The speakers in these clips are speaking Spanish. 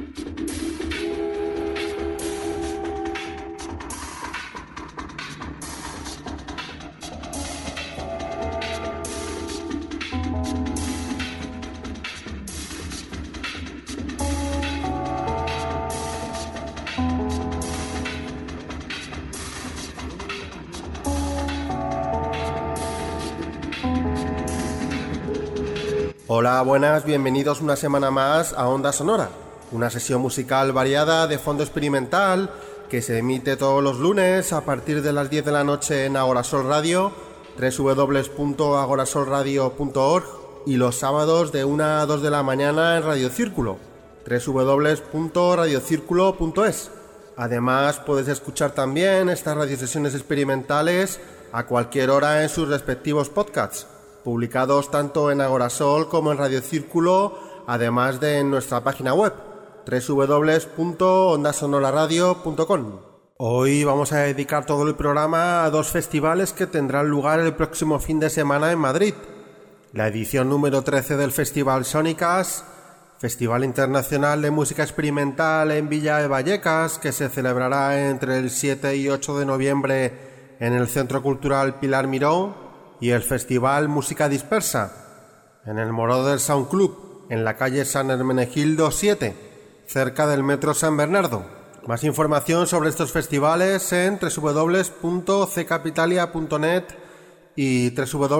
Hola, buenas, bienvenidos una semana más a Onda Sonora, una sesión musical variada de fondo experimental que se emite todos los lunes a partir de las 10 de la noche en Agorasol Radio, www.agorasolradio.org, y los sábados de 1 a 2 de la mañana en Radio Círculo, www.radiocirculo.es. Además, puedes escuchar también estas radiosesiones experimentales a cualquier hora en sus respectivos podcasts, publicados tanto en Agorasol como en Radio Círculo, además de en nuestra página web www.ondasonoraradio.com. Hoy vamos a dedicar todo el programa a dos festivales que tendrán lugar el próximo fin de semana en Madrid. La edición número 13 del Festival Sónicas, Festival Internacional de Música Experimental en Villa de Vallecas, que se celebrará entre el 7 y 8 de noviembre en el Centro Cultural Pilar Miró, y el Festival Música Dispersa en el Moroder Sound Club, en la calle San Hermenegildo 7, cerca del Metro San Bernardo. Más información sobre estos festivales en www.ccapitalia.net y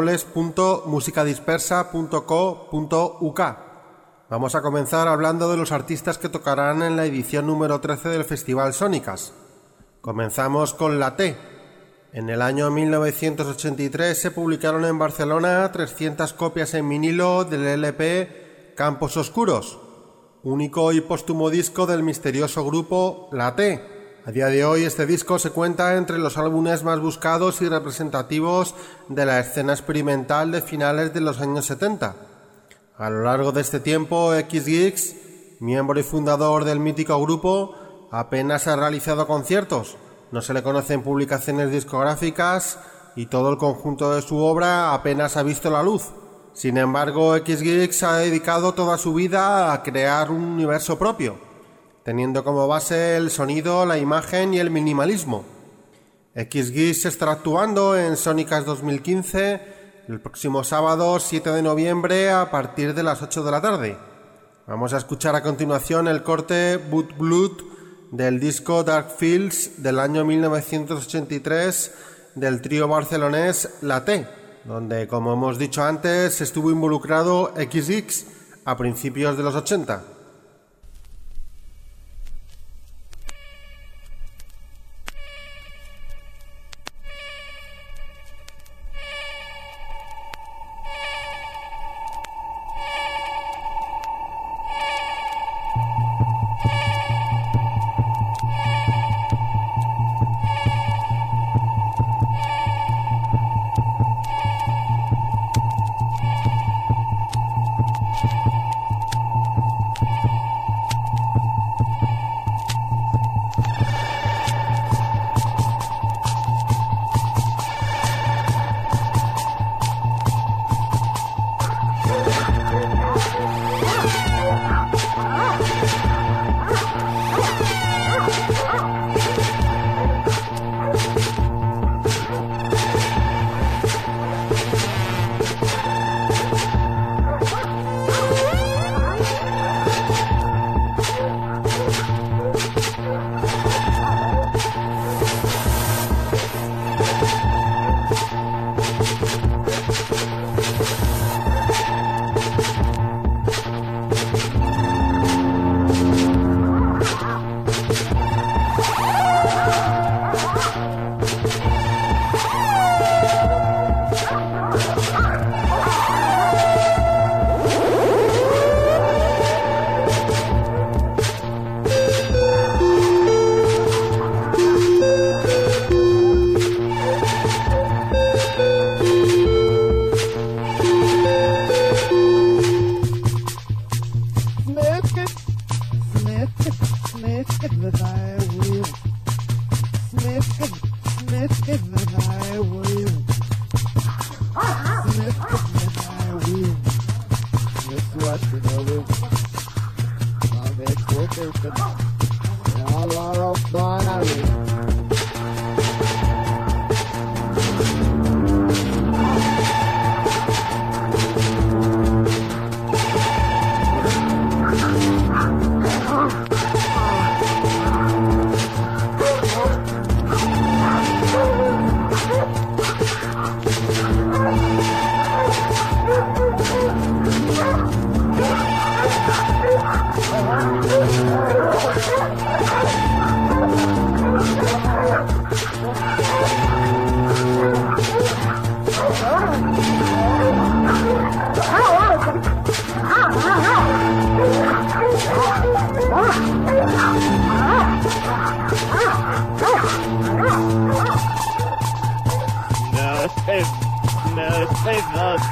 www.musicadispersa.co.uk. Vamos a comenzar hablando de los artistas que tocarán en la edición número 13 del Festival Sónicas. Comenzamos con La T. En el año 1983 se publicaron en Barcelona 300 copias en vinilo del LP Campos Oscuros, único y póstumo disco del misterioso grupo La T. A día de hoy este disco se cuenta entre los álbumes más buscados y representativos de la escena experimental de finales de los años 70. A lo largo de este tiempo, X-Geeks, miembro y fundador del mítico grupo, apenas ha realizado conciertos. No se le conocen publicaciones discográficas y todo el conjunto de su obra apenas ha visto la luz. Sin embargo, X-Geeks ha dedicado toda su vida a crear un universo propio, teniendo como base el sonido, la imagen y el minimalismo. X-Geeks estará actuando en Sónicas 2015 el próximo sábado 7 de noviembre a partir de las 8 de la tarde. Vamos a escuchar a continuación el corte Boot Blood del disco Dark Fields del año 1983 del trío barcelonés La T, donde, como hemos dicho antes, estuvo involucrado X-Geeks a principios de los 80.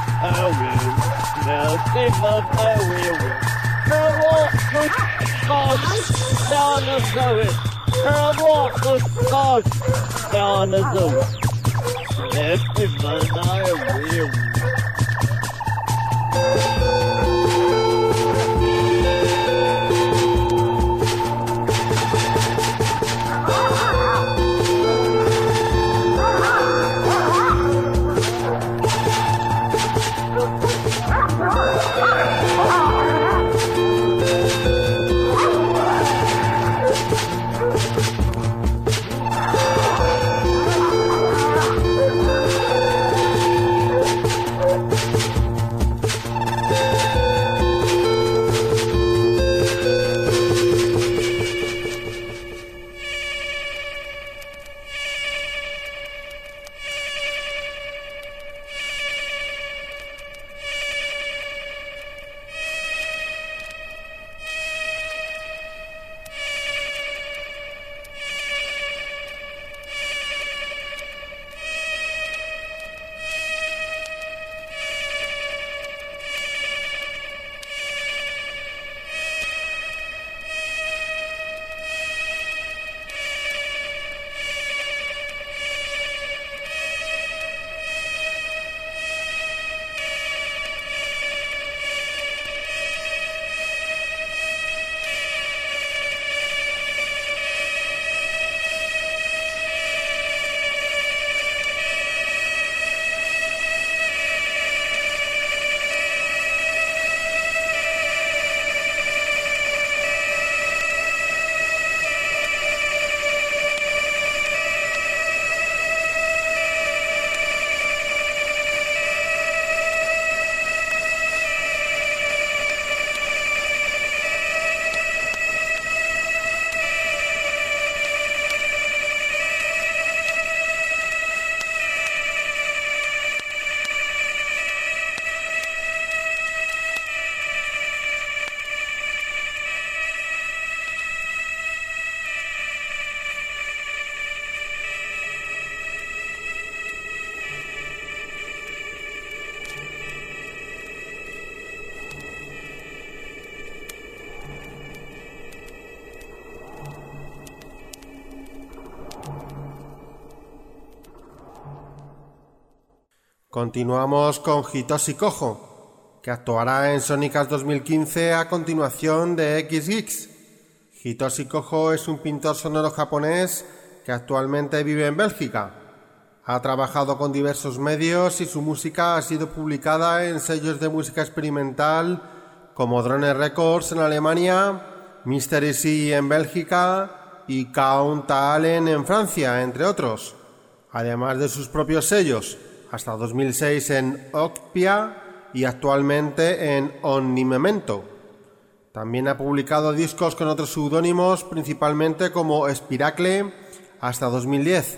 Continuamos con Hitoshi Kojo, que actuará en Sónicas 2015 a continuación de X-Geeks. Hitoshi Kojo es un pintor sonoro japonés que actualmente vive en Bélgica. Ha trabajado con diversos medios y su música ha sido publicada en sellos de música experimental como Drone Records en Alemania, Mystery Sea en Bélgica y Count Allen en Francia, entre otros, además de sus propios sellos, hasta 2006 en Ocpia y actualmente en Omnimemento. También ha publicado discos con otros seudónimos, principalmente como Spiracle, hasta 2010.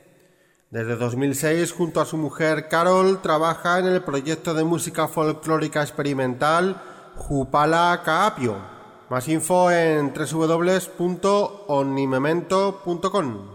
Desde 2006, junto a su mujer Carol, trabaja en el proyecto de música folclórica experimental Jupala Kaapio. Más info en www.omnimemento.com.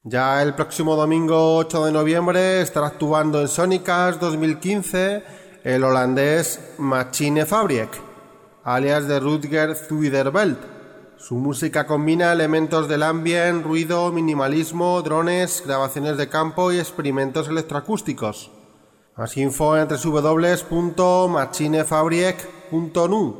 Ya el próximo domingo 8 de noviembre estará actuando en Sonicas 2015 el holandés Machine Fabriek, alias de Rutger Zuiderveld. Su música combina elementos del ambient, ruido, minimalismo, drones, grabaciones de campo y experimentos electroacústicos. Más info en www.machinefabriek.nu.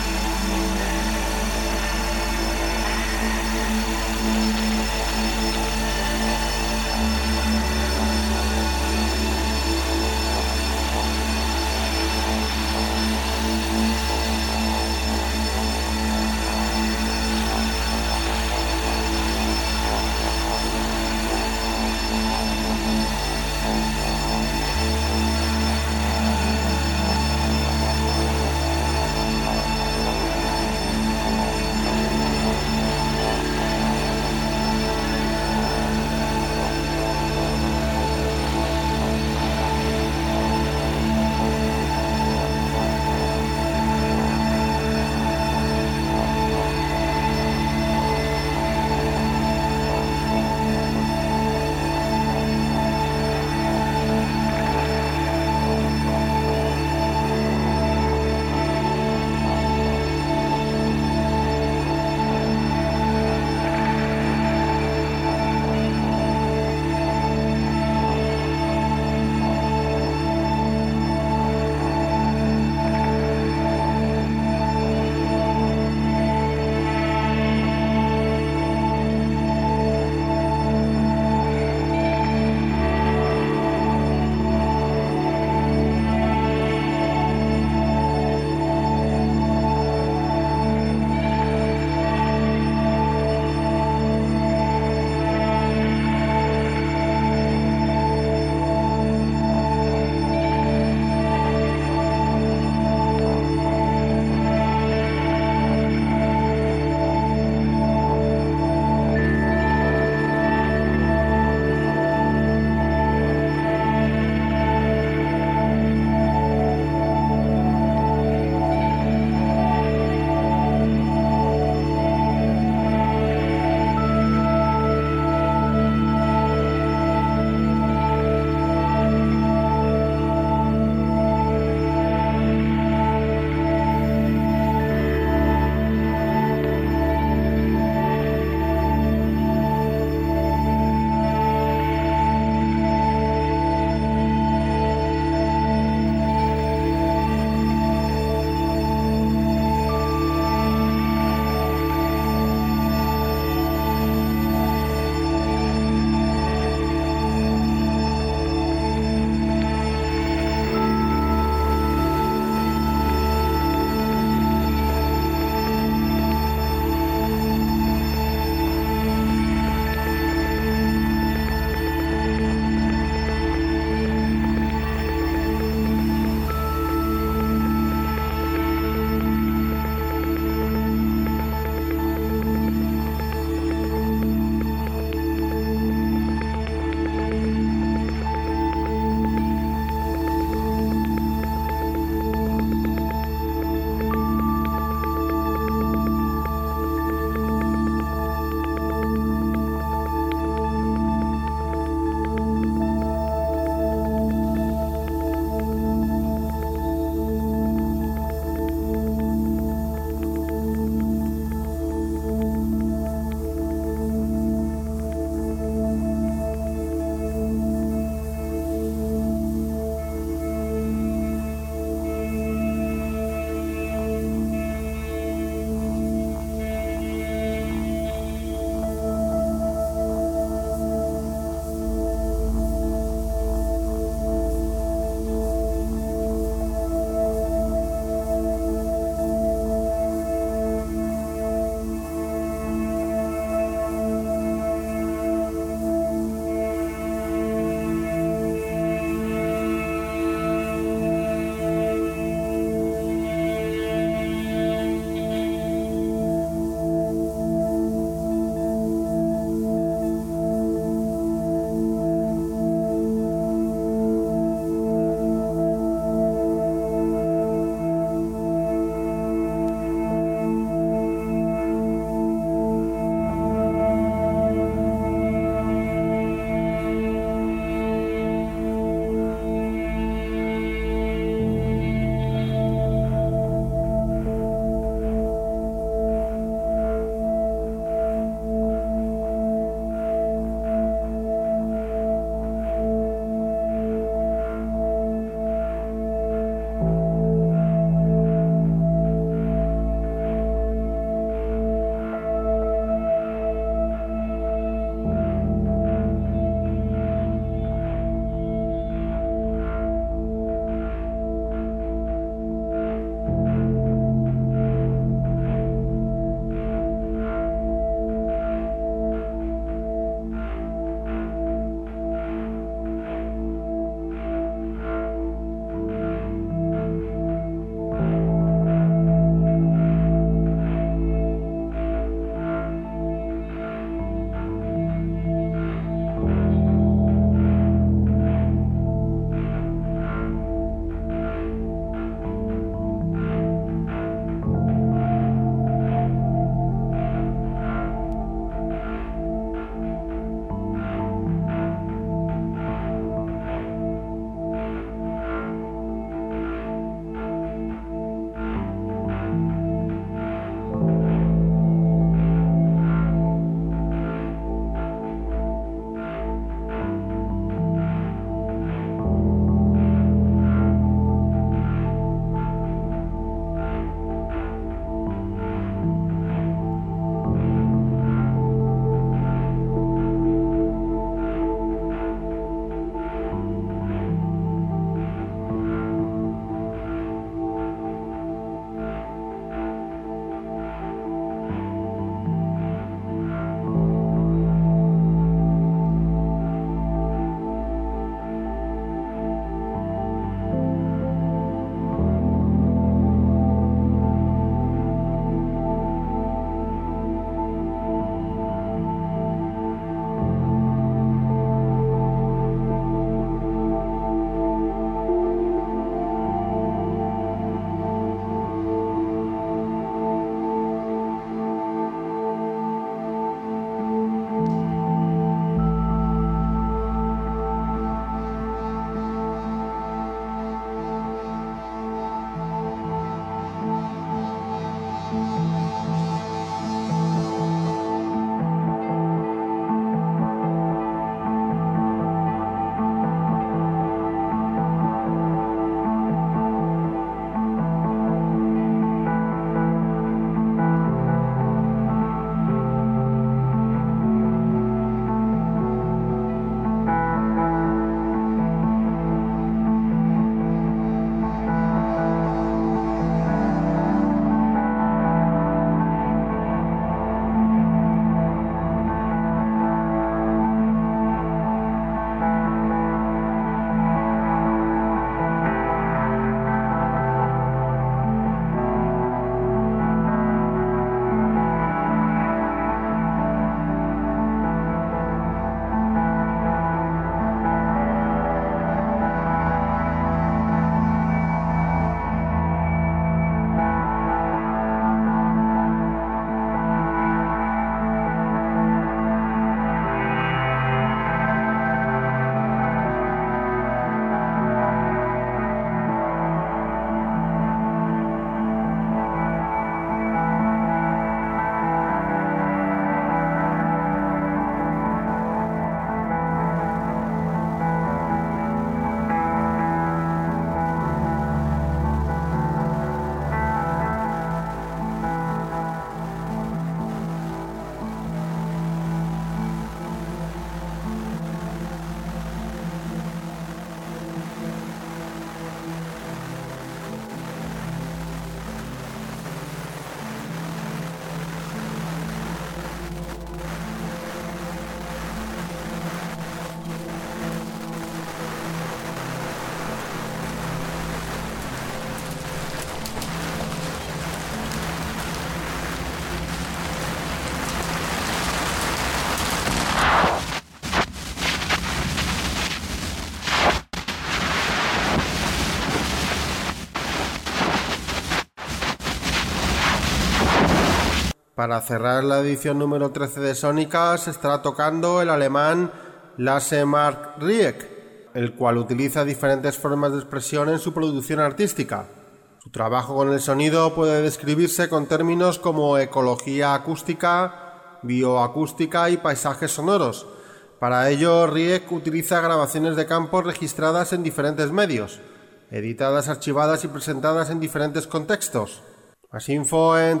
Para cerrar la edición número 13 de Sónicas estará tocando el alemán Lasse Mark Rieck, el cual utiliza diferentes formas de expresión en su producción artística. Su trabajo con el sonido puede describirse con términos como ecología acústica, bioacústica y paisajes sonoros. Para ello, Rieck utiliza grabaciones de campo registradas en diferentes medios, editadas, archivadas y presentadas en diferentes contextos. Más info en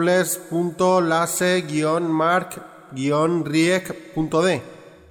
www.lasse-mark-rieck.de.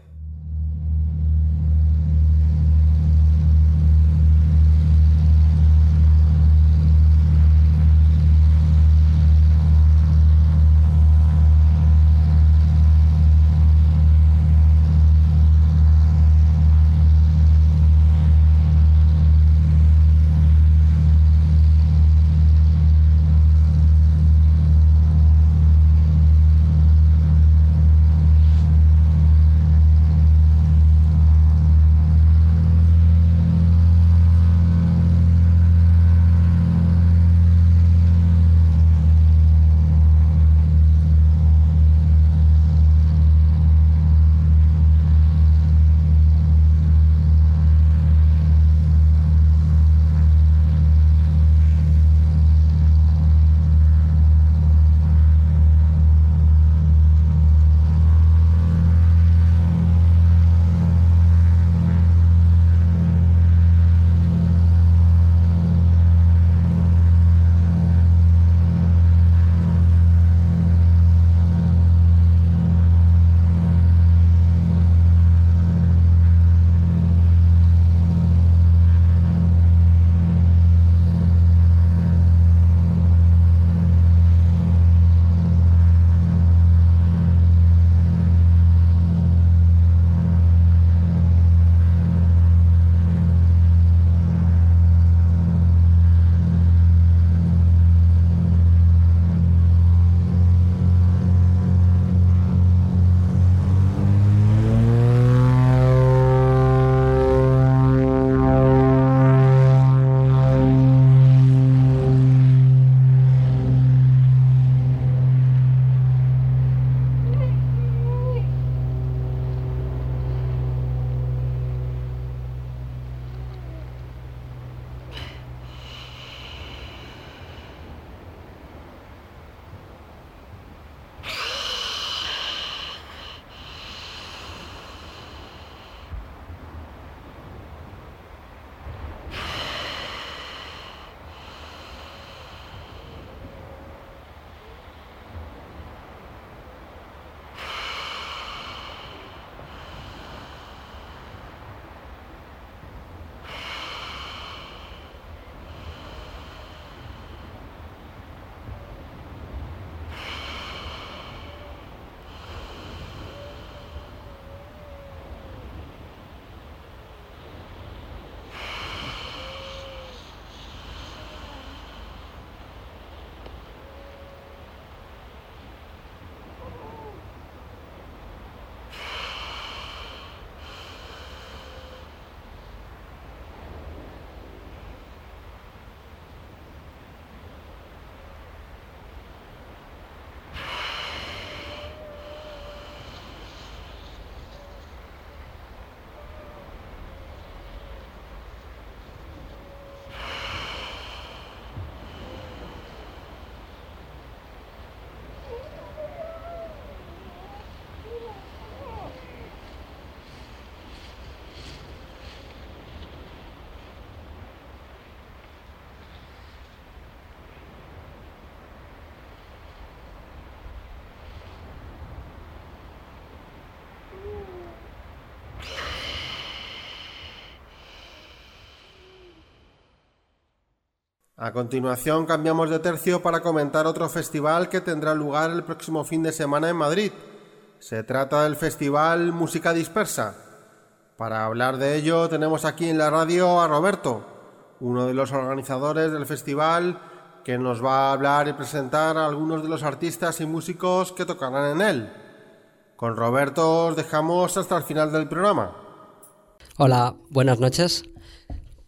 A continuación cambiamos de tercio para comentar otro festival que tendrá lugar el próximo fin de semana en Madrid. Se trata del Festival Música Dispersa. Para hablar de ello tenemos aquí en la radio a Roberto, uno de los organizadores del festival, que nos va a hablar y presentar a algunos de los artistas y músicos que tocarán en él. Con Roberto os dejamos hasta el final del programa. Hola, buenas noches.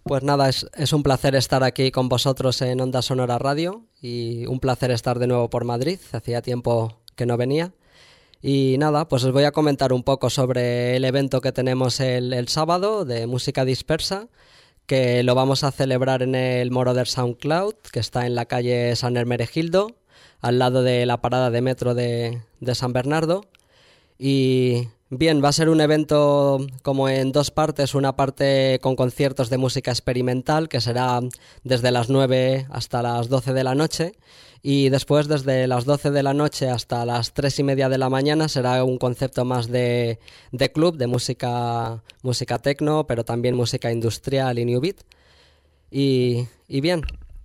Pues nada, es un placer estar aquí con vosotros en Onda Sonora Radio y un placer estar de nuevo por Madrid. Hacía tiempo que no venía. Y nada, pues os voy a comentar un poco sobre el evento que tenemos el sábado de música dispersa, que lo vamos a celebrar en el Moroder SoundCloud, que está en la calle San Hermenegildo, al lado de la parada de metro de San Bernardo. Y bien, va a ser un evento como en dos partes, una parte con conciertos de música experimental, que será desde las 9 hasta las 12 de la noche, y después desde las 12 de la noche hasta las 3:30 de la mañana será un concepto más de club, de música techno, pero también música industrial y new beat. Y bien,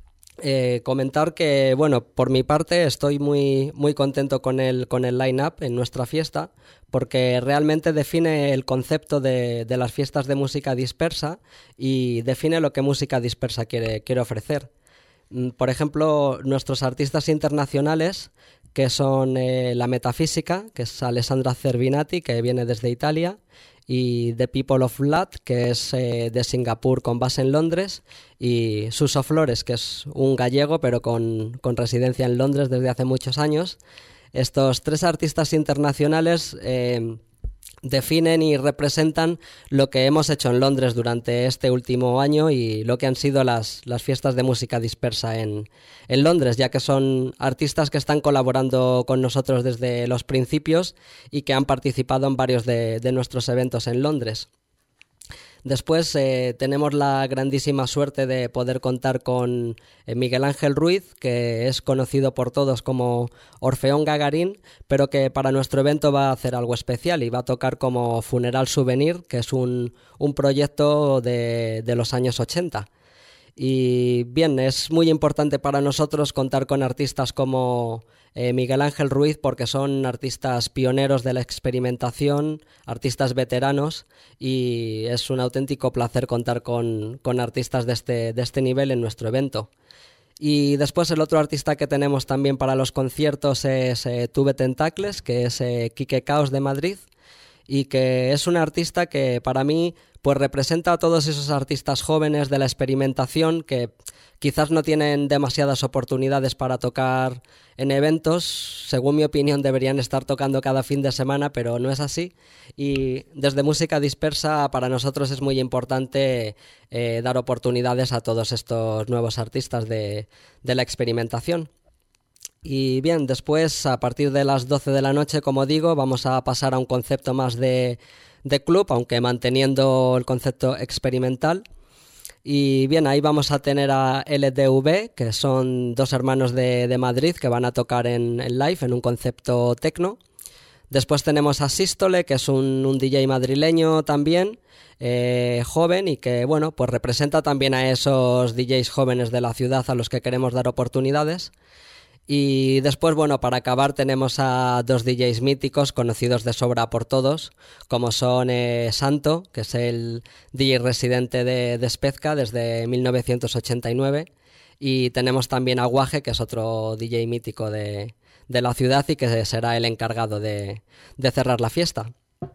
comentar que, bueno, por mi parte estoy muy contento con el line-up en nuestra fiesta, porque realmente define el concepto de las fiestas de música dispersa y define lo que música dispersa quiere ofrecer. Por ejemplo, nuestros artistas internacionales, que son La Metafísica, que es Alessandra Cervinati, que viene desde Italia, y The People of Blood, que es de Singapur con base en Londres, y Suso Flores, que es un gallego pero con residencia en Londres desde hace muchos años. Estos tres artistas internacionales definen y representan lo que hemos hecho en Londres durante este último año y lo que han sido las fiestas de música dispersa en Londres, ya que son artistas que están colaborando con nosotros desde los principios y que han participado en varios de nuestros eventos en Londres. Después tenemos la grandísima suerte de poder contar con Miguel Ángel Ruiz, que es conocido por todos como Orfeón Gagarín, pero que para nuestro evento va a hacer algo especial y va a tocar como Funeral Souvenir, que es un proyecto de los años 80. Y bien, es muy importante para nosotros contar con artistas como Miguel Ángel Ruiz, porque son artistas pioneros de la experimentación, artistas veteranos, y es un auténtico placer contar con artistas de este nivel en nuestro evento. Y después el otro artista que tenemos también para los conciertos es Tube Tentacles, que es Quique Caos de Madrid, y que es un artista que para mí pues representa a todos esos artistas jóvenes de la experimentación que quizás no tienen demasiadas oportunidades para tocar en eventos. Según mi opinión deberían estar tocando cada fin de semana, pero no es así. Y desde Música Dispersa para nosotros es muy importante dar oportunidades a todos estos nuevos artistas de la experimentación. Y bien, después a partir de las 12 de la noche, como digo, vamos a pasar a un concepto más de club, aunque manteniendo el concepto experimental. Y bien, ahí vamos a tener a LDV, que son dos hermanos de Madrid que van a tocar en live en un concepto techno. Después tenemos a Sístole, que es un DJ madrileño también, joven, y que bueno, pues representa también a esos DJs jóvenes de la ciudad a los que queremos dar oportunidades. Y después, bueno, para acabar tenemos a dos DJs míticos conocidos de sobra por todos, como son Santo, que es el DJ residente de Spezca desde 1989, y tenemos también a Guaje, que es otro DJ mítico de la ciudad y que será el encargado de cerrar la fiesta.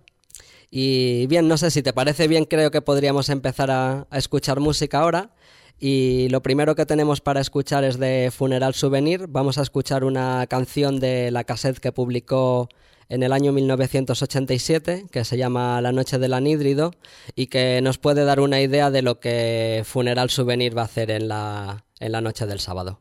Y bien, no sé si te parece bien, creo que podríamos empezar a escuchar música ahora. Y lo primero que tenemos para escuchar es de Funeral Souvenir. Vamos a escuchar una canción de la cassette que publicó en el año 1987, que se llama La Noche del Anhídrido, y que nos puede dar una idea de lo que Funeral Souvenir va a hacer en la noche del sábado.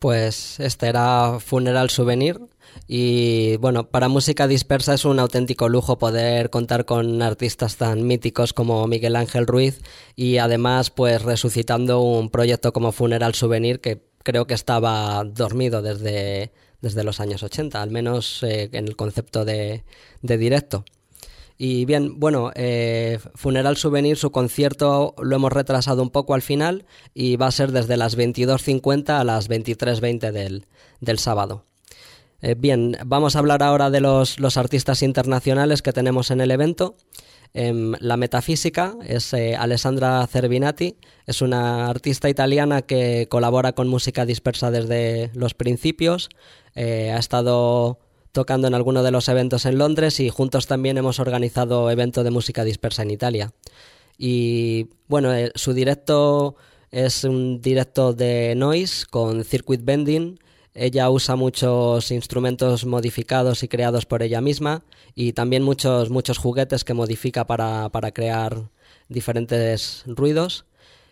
Pues este era Funeral Souvenir y bueno, para música dispersa es un auténtico lujo poder contar con artistas tan míticos como Miguel Ángel Ruiz y además pues resucitando un proyecto como Funeral Souvenir que creo que estaba dormido desde los años 80, al menos en el concepto de directo. Y bien, bueno, Funeral Souvenir, su concierto lo hemos retrasado un poco al final y va a ser desde las 22:50 a las 23:20 del sábado. Bien, vamos a hablar ahora de los artistas internacionales que tenemos en el evento. La metafísica es Alessandra Zerbinati, es una artista italiana que colabora con música dispersa desde los principios, ha estado tocando en alguno de los eventos en Londres y juntos también hemos organizado evento de música dispersa en Italia. Y bueno, su directo es un directo de noise con circuit bending. Ella usa muchos instrumentos modificados y creados por ella misma y también muchos juguetes que modifica para crear diferentes ruidos.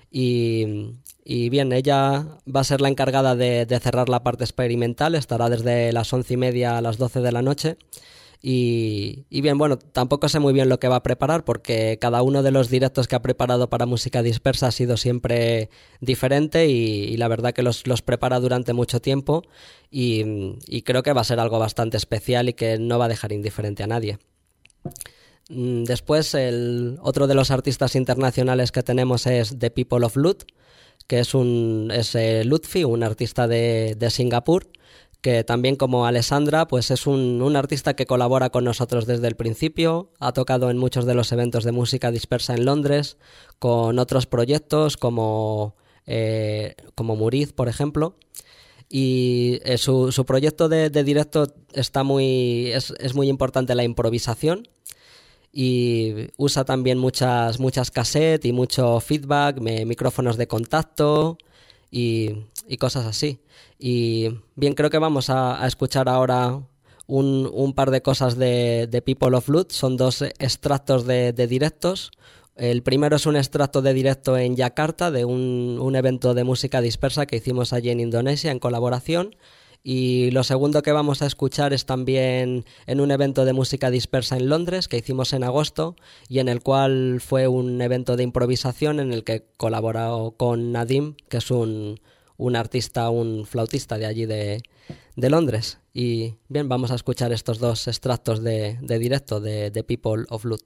Y bien, ella va a ser la encargada de cerrar la parte experimental, estará desde las 11:30 a las 12 de la noche. Y bien, bueno, tampoco sé muy bien lo que va a preparar porque cada uno de los directos que ha preparado para música dispersa ha sido siempre diferente y la verdad que los prepara durante mucho tiempo y creo que va a ser algo bastante especial y que no va a dejar indiferente a nadie. Después, otro de los artistas internacionales que tenemos es The People of Lut, que es Lutfi, un artista de Singapur, que también como Alessandra pues es un artista que colabora con nosotros desde el principio, ha tocado en muchos de los eventos de música dispersa en Londres, con otros proyectos como Muriz, por ejemplo, y su proyecto de directo es muy importante la improvisación, y usa también muchas cassettes y mucho feedback, micrófonos de contacto y cosas así. Y bien, creo que vamos a escuchar ahora un par de cosas de People of Lut. Son dos extractos de directos. El primero es un extracto de directo en Yakarta de un evento de música dispersa que hicimos allí en Indonesia en colaboración. Y lo segundo que vamos a escuchar es también en un evento de música dispersa en Londres que hicimos en agosto y en el cual fue un evento de improvisación en el que colaboró con Nadim, que es un artista, un flautista de allí de Londres. Y bien, vamos a escuchar estos dos extractos de directo de People of Lut.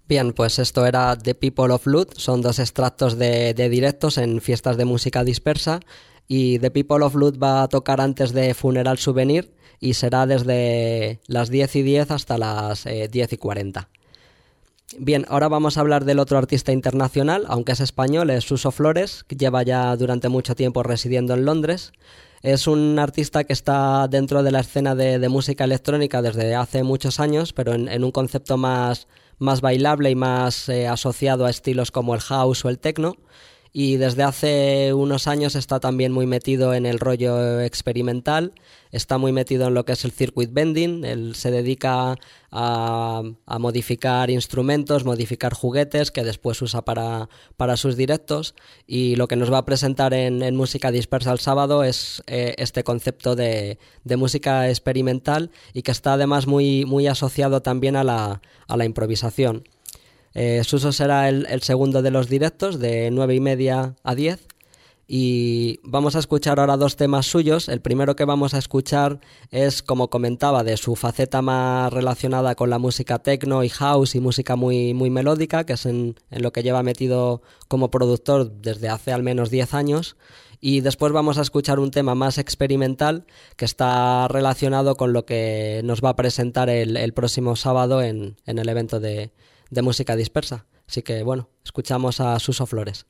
Bien, pues esto era The People of Loot, son dos extractos de directos en fiestas de música dispersa, y The People of Loot va a tocar antes de Funeral Souvenir y será desde las 10:10 hasta las 10:40. Bien, ahora vamos a hablar del otro artista internacional, aunque es español, es Suso Flores, que lleva ya durante mucho tiempo residiendo en Londres. Es un artista que está dentro de la escena de música electrónica desde hace muchos años, pero en un concepto más bailable y más asociado a estilos como el house o el techno. Y desde hace unos años está también muy metido en el rollo experimental, está muy metido en lo que es el circuit bending. Él se dedica a modificar instrumentos, modificar juguetes que después usa para sus directos, y lo que nos va a presentar en Música Dispersa el sábado es este concepto de música experimental, y que está además muy asociado también a la improvisación. Suso será el segundo de los directos, de 9:30 a 10, y vamos a escuchar ahora dos temas suyos. El primero que vamos a escuchar es, como comentaba, de su faceta más relacionada con la música techno y house y música muy melódica, que es en lo que lleva metido como productor desde hace al menos 10 años. Y después vamos a escuchar un tema más experimental que está relacionado con lo que nos va a presentar el próximo sábado en el evento de música dispersa. Así que bueno, escuchamos a Suso Flores.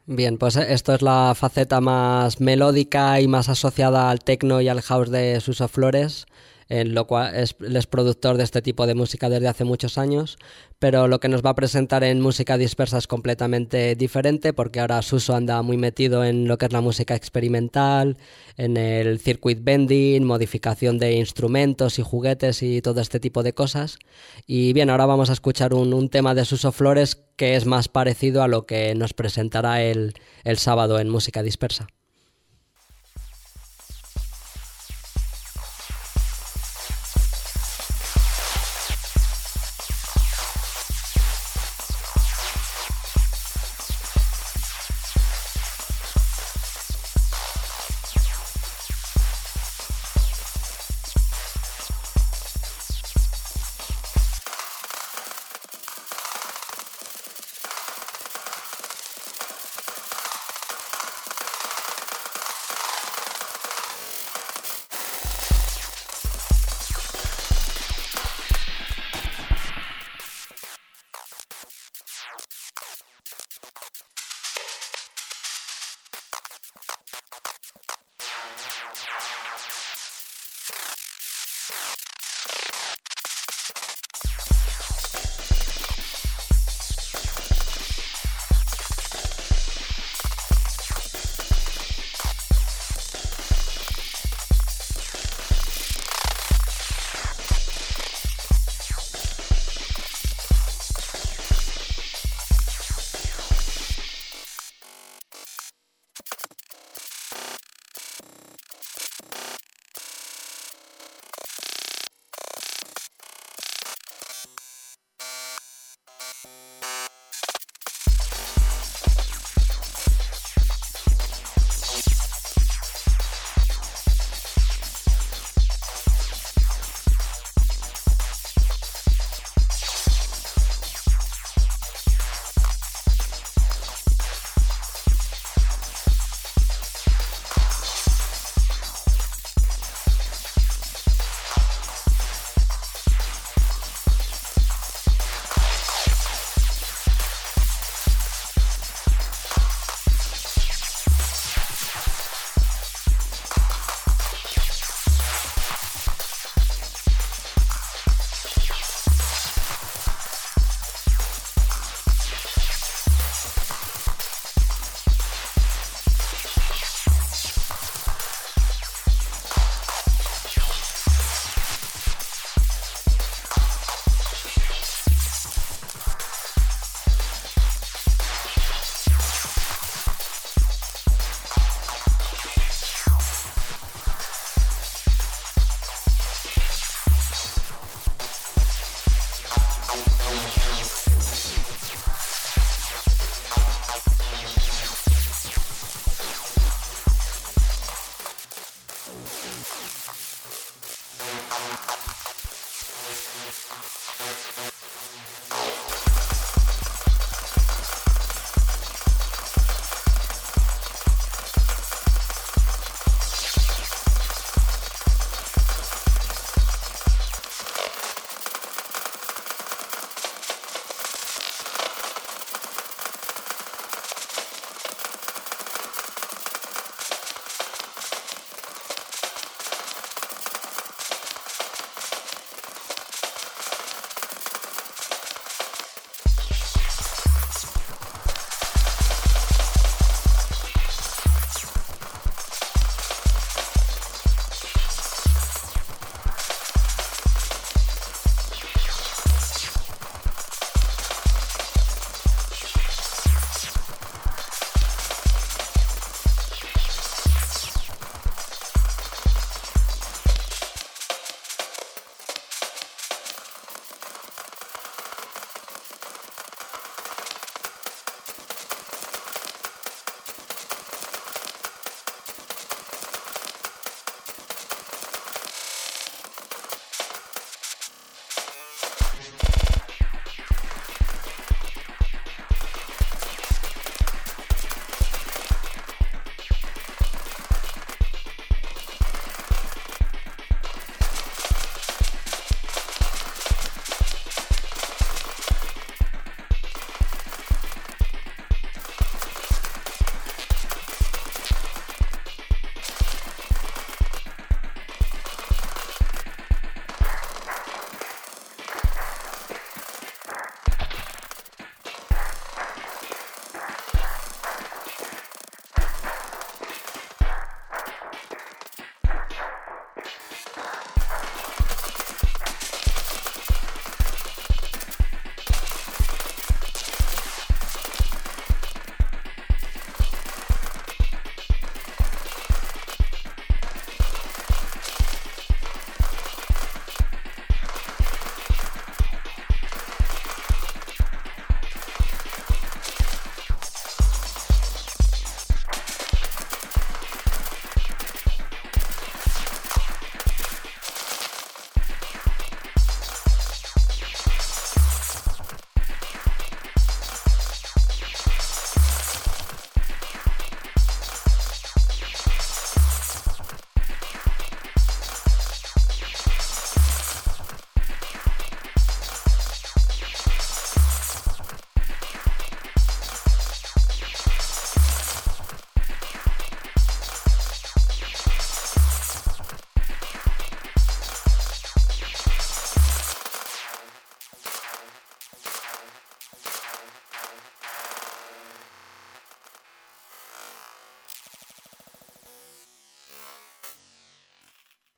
Bien, pues esto es la faceta más melódica y más asociada al techno y al house de Suso Flores, en lo cual él es productor de este tipo de música desde hace muchos años, pero lo que nos va a presentar en música dispersa es completamente diferente, porque ahora Suso anda muy metido en lo que es la música experimental, en el circuit bending, modificación de instrumentos y juguetes y todo este tipo de cosas. Y bien, ahora vamos a escuchar un tema de Suso Flores que es más parecido a lo que nos presentará el sábado en música dispersa.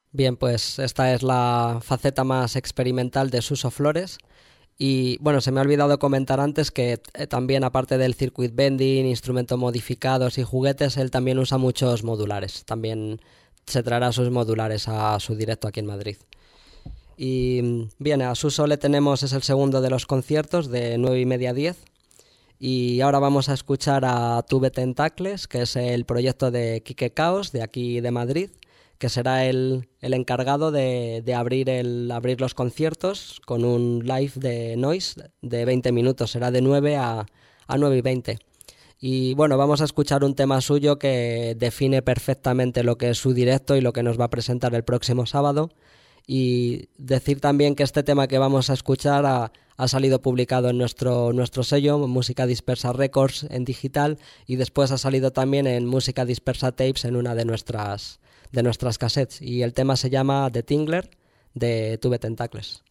Bien, pues esta es la faceta más experimental de Suso Flores. Y bueno, se me ha olvidado comentar antes que también, aparte del circuit bending, instrumentos modificados y juguetes, él también usa muchos modulares. También se traerá sus modulares a su directo aquí en Madrid. Y bien, a Suso le tenemos, es el segundo de los conciertos de 9:30 a 10. Y ahora vamos a escuchar a Tube Tentacles, que es el proyecto de Quique Caos, de aquí de Madrid, que será el encargado de abrir los conciertos con un live de Noise de 20 minutos. Será de 9 a 9:20. Y bueno, vamos a escuchar un tema suyo que define perfectamente lo que es su directo y lo que nos va a presentar el próximo sábado. Y decir también que este tema que vamos a escuchar ha salido publicado en nuestro sello, Música Dispersa Records, en digital, y después ha salido también en Música Dispersa Tapes en una de nuestras cassettes. Y el tema se llama The Tingler, de Tube Tentacles.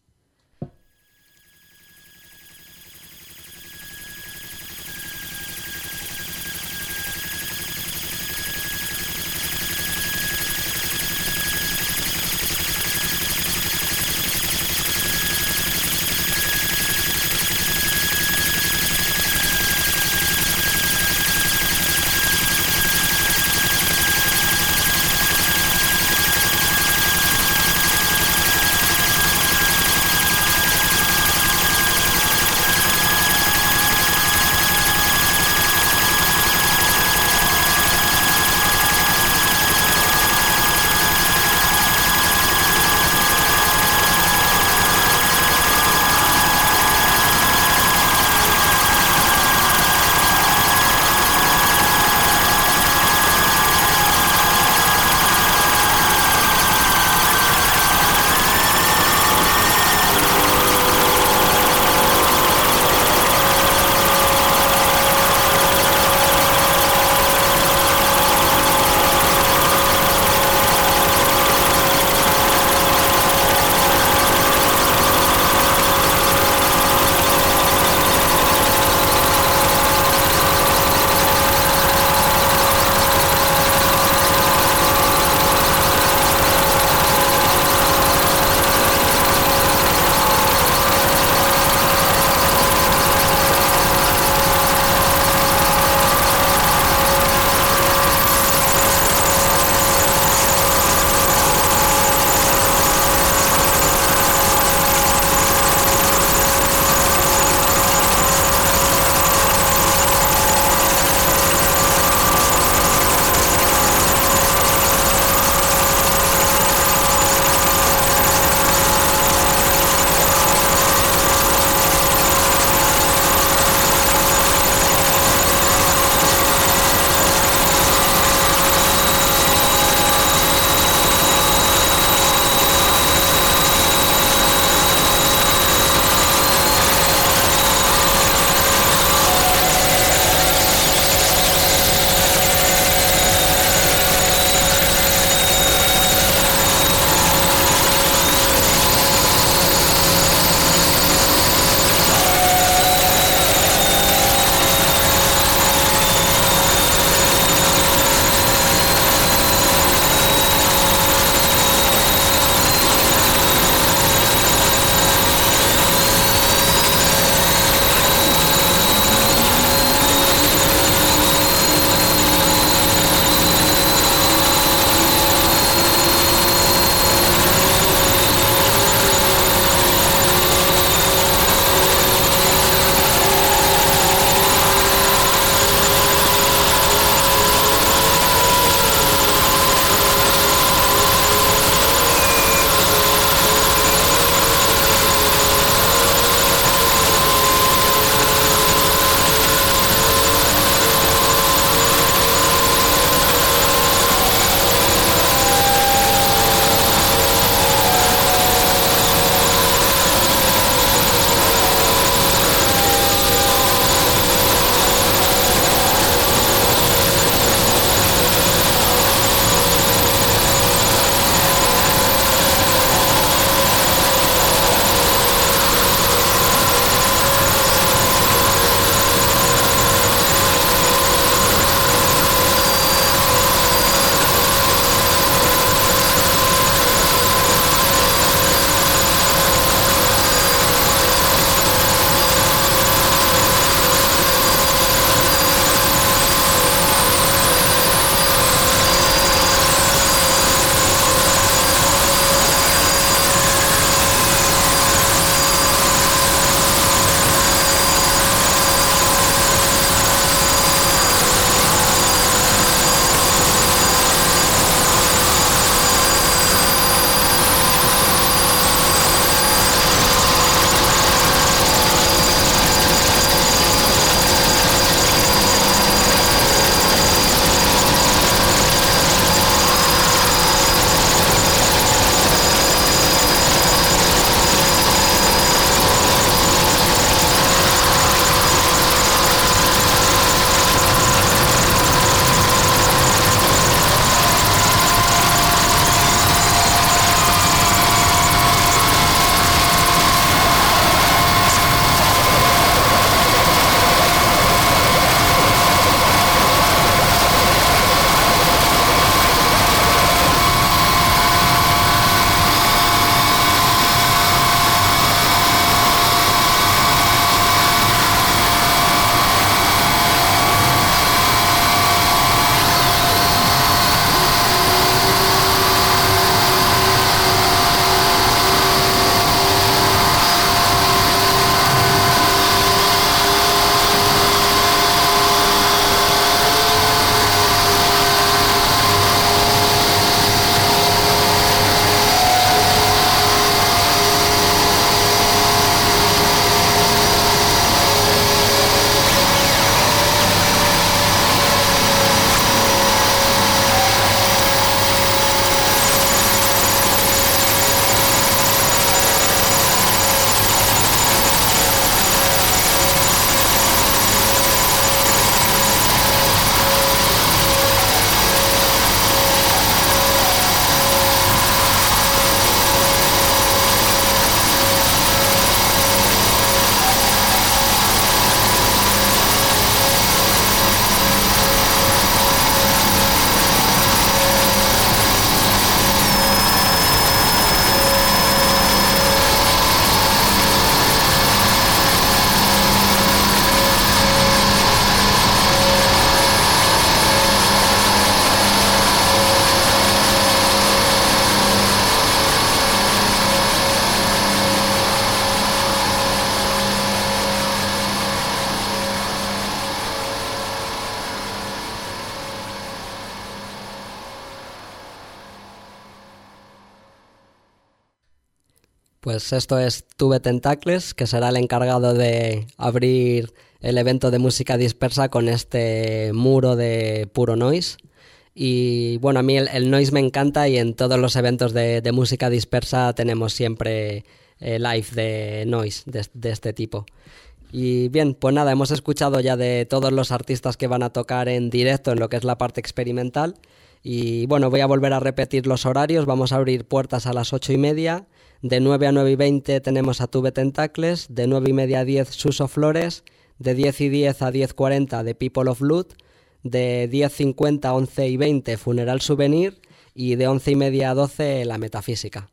Pues esto es Tube Tentacles, que será el encargado de abrir el evento de música dispersa con este muro de puro noise. Y bueno, a mí el noise me encanta y en todos los eventos de música dispersa tenemos siempre live de noise de este tipo. Y bien, pues nada, hemos escuchado ya de todos los artistas que van a tocar en directo en lo que es la parte experimental. Y bueno, voy a volver a repetir los horarios. Vamos a abrir puertas a las 8:30. De 9 a 9:20 tenemos a Tube Tentacles. De 9:30 a 10 Suso Flores. De 10:10 a 10:40 The People of Loot. De 10:50 a 11:20 Funeral Souvenir. Y de 11:30 a 12 La Metafísica.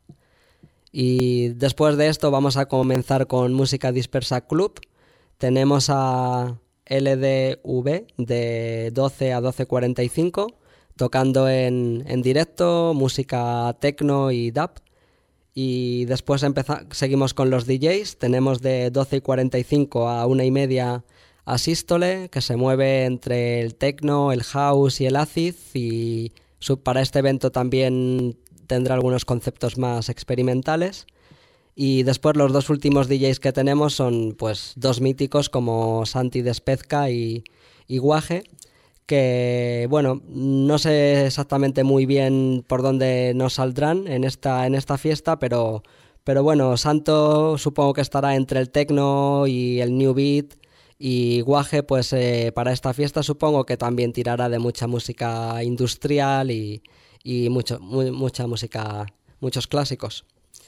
Y después de esto vamos a comenzar con Música Dispersa Club. Tenemos a LDV de 12 a 12:45 tocando en directo música techno y dub. Y después seguimos con los DJs. Tenemos de 12:45 a 1:30 a Sístole, que se mueve entre el techno, el house y el acid. Y para este evento también tendrá algunos conceptos más experimentales. Y después los dos últimos DJs que tenemos son pues dos míticos como Santi Despezca y Guaje, que bueno, no sé exactamente muy bien por dónde nos saldrán en esta fiesta, pero bueno, Santo supongo que estará entre el techno y el new beat, y Guaje pues para esta fiesta supongo que también tirará de mucha música industrial y mucha música, muchos clásicos.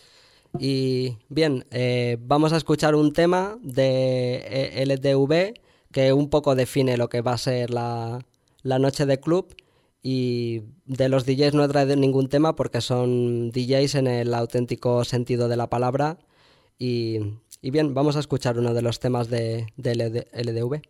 Y bien, vamos a escuchar un tema de LDV que un poco define lo que va a ser la noche de club. Y de los DJs no he traído ningún tema porque son DJs en el auténtico sentido de la palabra. Y bien, vamos a escuchar uno de los temas de LDV.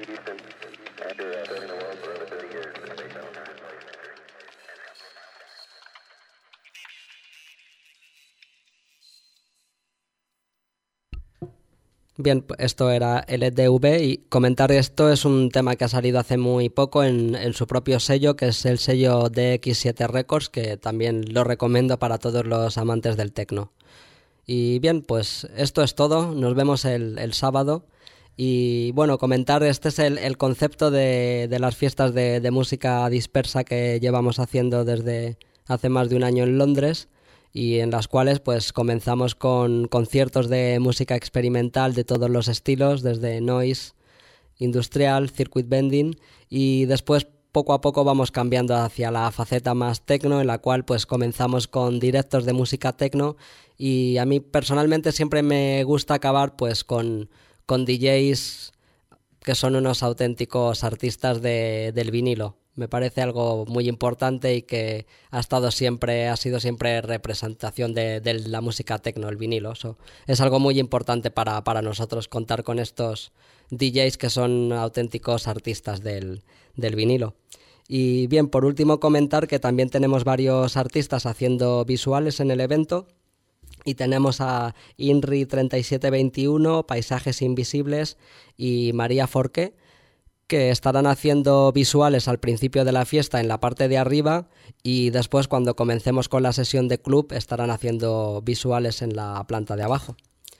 Bien, esto era LDV y comentar esto es un tema que ha salido hace muy poco en su propio sello, que es el sello DX7 Records, que también lo recomiendo para todos los amantes del techno. Y bien, pues esto es todo, nos vemos el sábado. Y bueno, comentar, este es el concepto de las fiestas de música dispersa que llevamos haciendo desde hace más de un año en Londres, y en las cuales pues comenzamos con conciertos de música experimental de todos los estilos, desde noise, industrial, circuit bending, y después poco a poco vamos cambiando hacia la faceta más techno, en la cual pues comenzamos con directos de música techno, y a mí personalmente siempre me gusta acabar pues con DJs que son unos auténticos artistas del vinilo. Me parece algo muy importante y que ha sido siempre representación de la música techno, el vinilo. Es algo muy importante para nosotros contar con estos DJs que son auténticos artistas del vinilo. Y bien, por último comentar que también tenemos varios artistas haciendo visuales en el evento. Y tenemos a INRI 3721, Paisajes Invisibles y María Forqué, que estarán haciendo visuales al principio de la fiesta en la parte de arriba, y después cuando comencemos con la sesión de club estarán haciendo visuales en la planta de abajo.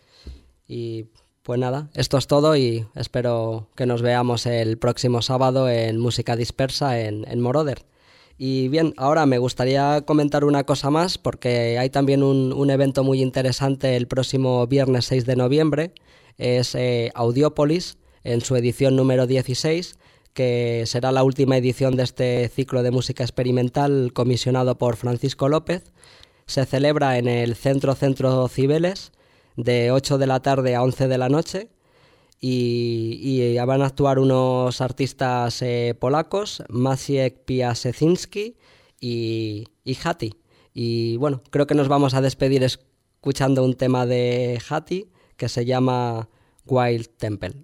Y pues nada, esto es todo y espero que nos veamos el próximo sábado en Música Dispersa en Moroder. Y bien, ahora me gustaría comentar una cosa más, porque hay también un evento muy interesante el próximo viernes 6 de noviembre, es Audiópolis, en su edición número 16, que será la última edición de este ciclo de música experimental comisionado por Francisco López. Se celebra en el Centro Cibeles de 8 de la tarde a 11 de la noche, y van a actuar unos artistas polacos, Maciek Piasecinski y Hati. Y bueno, creo que nos vamos a despedir escuchando un tema de Hati que se llama Wild Temple.